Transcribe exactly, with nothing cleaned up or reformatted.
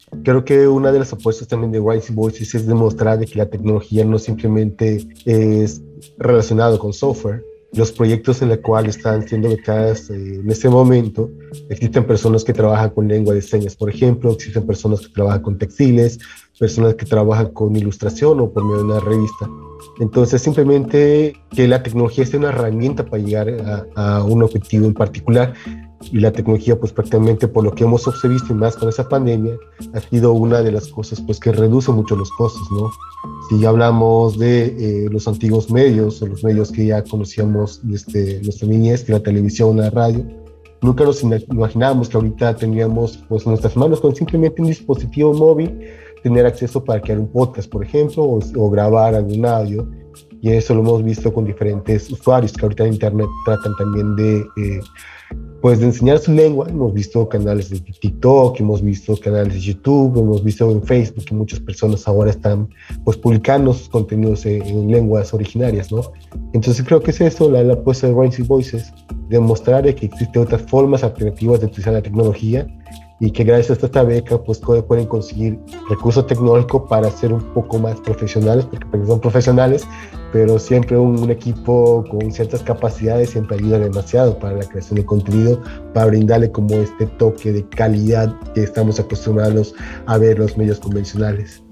Creo que una de las apuestas también de Rising Voices es demostrar de que la tecnología no simplemente es relacionado con software. Los proyectos en los cuales están siendo becadas eh, en este momento, existen personas que trabajan con lengua de señas, por ejemplo, existen personas que trabajan con textiles, personas que trabajan con ilustración o por medio de una revista. Entonces, simplemente que la tecnología sea una herramienta para llegar a, a un objetivo en particular, y la tecnología, pues prácticamente por lo que hemos observado y más con esa pandemia, ha sido una de las cosas pues que reduce mucho los costos, ¿no? Si ya hablamos de eh, los antiguos medios o los medios que ya conocíamos desde nuestra niñez, que la televisión, la radio, nunca nos imaginábamos que ahorita tendríamos pues en nuestras manos con simplemente un dispositivo móvil tener acceso para crear un podcast, por ejemplo, o, o grabar algún audio. Y eso lo hemos visto con diferentes usuarios que ahorita en internet tratan también de eh, pues de enseñar su lengua. Hemos visto canales de TikTok, hemos visto canales de YouTube, hemos visto en Facebook que muchas personas ahora están pues publicando sus contenidos en, en lenguas originarias, ¿no? Entonces creo que es eso, la, la apuesta de Rising Voices, demostrar que existen otras formas alternativas de utilizar la tecnología y que gracias a esta beca pues pueden conseguir recursos tecnológicos para ser un poco más profesionales, porque son profesionales, pero siempre un, un equipo con ciertas capacidades siempre ayuda demasiado para la creación de contenido, para brindarle como este toque de calidad que estamos acostumbrados a ver los medios convencionales.